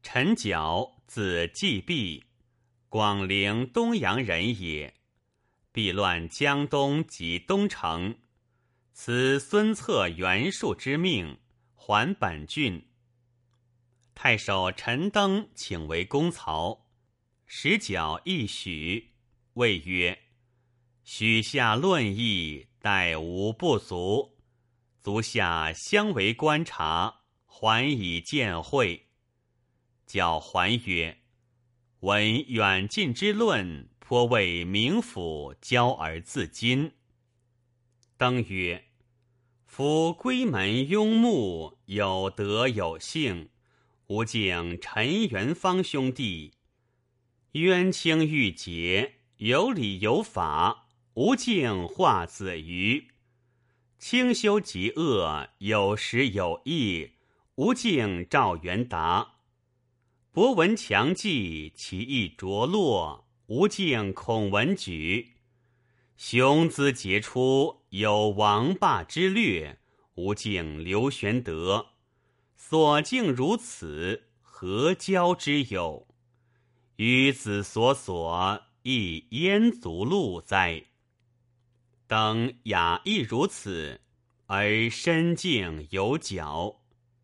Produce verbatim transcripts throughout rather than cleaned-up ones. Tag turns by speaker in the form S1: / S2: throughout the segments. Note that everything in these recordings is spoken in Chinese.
S1: 陈角，字季弼，广陵东阳人也。避乱江东及东城，辞孙策袁术之命，还本郡。太守陈登请为公曹，使角一许，谓曰：许下论议，待无不足，足下相为观察，还以见会。角还曰：闻远近之论，颇为名府骄而自矜。登曰：夫闺门庸穆，有德有幸，吾敬陈元方兄弟，冤清玉洁，有理有法，吾敬华子瑜。清修极恶，有时有义，吾敬赵元达。博闻强记，其意着落，吾敬孔文举。雄姿杰出，有王霸之略，吾敬刘玄德。所敬如此，何交之有？于子所所，亦焉足路哉？登雅亦如此，而身敬有角。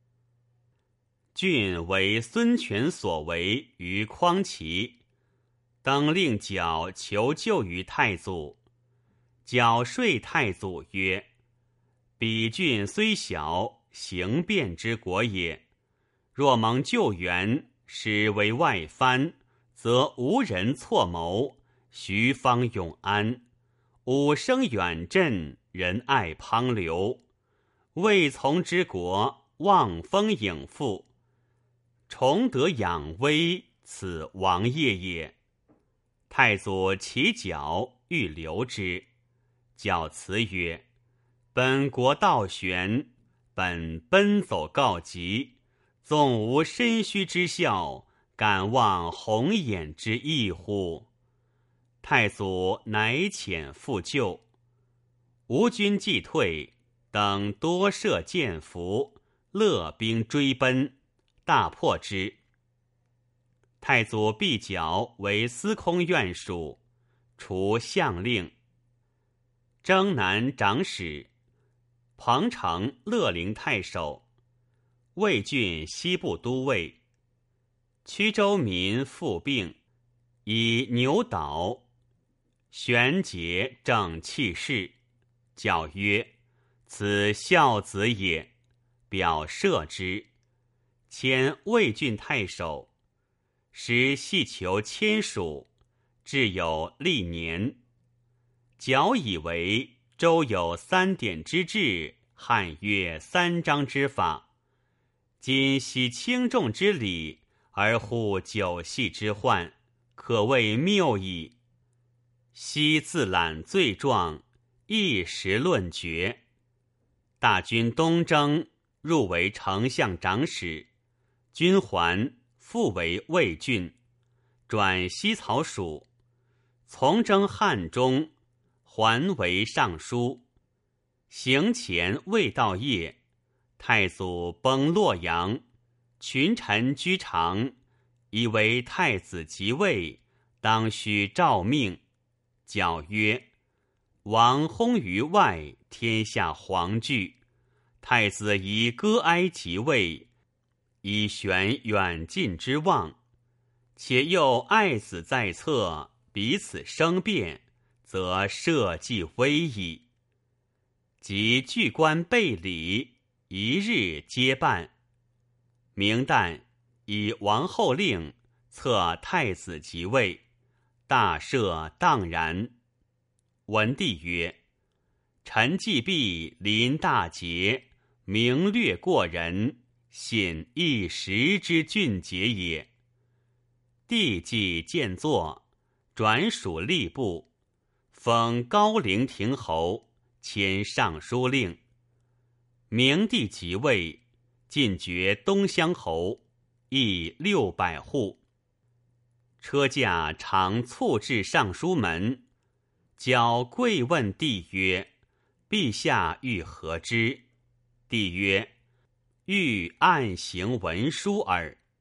S1: 郡为孙权所为于匡齐，登令角求救于太祖。角说太祖曰：彼郡虽小，行变之国也。若蒙救援，使为外藩，则无人错谋，徐方永安，武生远振，仁爱滂流。未从之国，望风影复。崇德养威，此王业也。太祖其角，欲留之。角辞曰：本国道玄，本奔走告急，纵无身虚之效，敢忘鸿眼之义乎？太祖乃遣复救。吴军既退，等多设箭伏，勒兵追奔，大破之。太祖避角为司空院属，除相令。征南长史，彭城乐陵太守，魏郡西部都尉。曲州民复病，以牛倒。玄节正气势，角曰：此孝子也，表赦之。迁魏郡太守，时系求签署，至有历年。角以为周有三典之制，汉乐三章之法，今悉轻重之礼，而护九系之患，可谓谬矣。悉自揽罪状，一时论决。大军东征，入为丞相长史，军还，复为魏郡，转西曹属。从征汉中，还为尚书。行前未到夜，太祖崩洛阳，群臣居长，以为太子即位，当须诏命。角曰：王薨于外，天下惶惧，太子宜割哀即位，以悬远近之望。且又爱子在侧，彼此生变，则社稷危矣。即据官备礼，一日皆办。明旦，以王后令册太子即位，大赦荡然。文帝曰：臣既必临大节，明略过人，信一时之俊杰也。帝既见作，转属吏部，封高陵亭侯，迁尚书令。明帝即位，进爵东乡侯，邑六百户。车驾常促至尚书门，角跪问帝曰：陛下欲何之？帝曰：欲按行文书耳。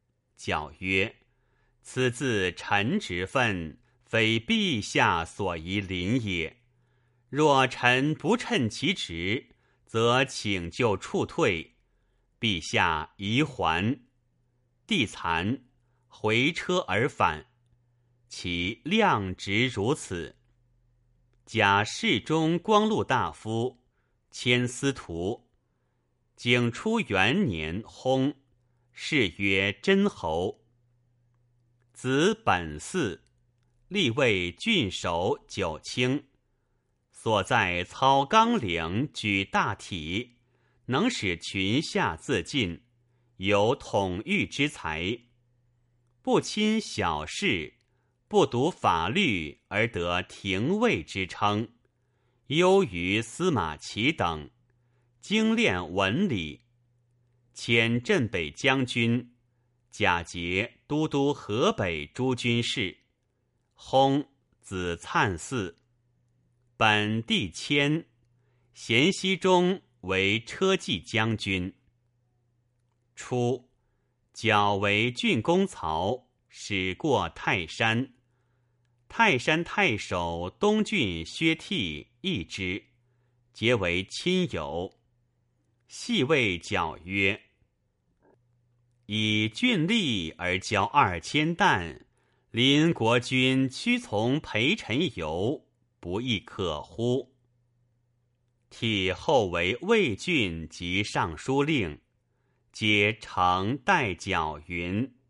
S1: 矫曰：此自臣之分，非陛下所宜临也。若臣不称其职，则请就处退，陛下宜还。帝惭，回车而返。其量职如此。假侍中光禄大夫，迁司徒。景初元年薨，谥曰真侯。子本嗣，立为郡守九卿。所在操纲领，举大体，能使群下自尽，有统御之才。不亲小事，不读法律而得廷尉之称，优于司马齐等，精练文理。迁镇北将军，假节都督河北诸军事。薨，子粲嗣。本地迁，咸熙中为车骑将军。初，矫为郡公曹，使过泰山。泰山太守东郡薛悌议之，结为亲友。细谓矫曰：以郡吏而交二千担，临国君屈从陪臣游，不亦可乎？悌后为魏郡及尚书令，皆承代矫云。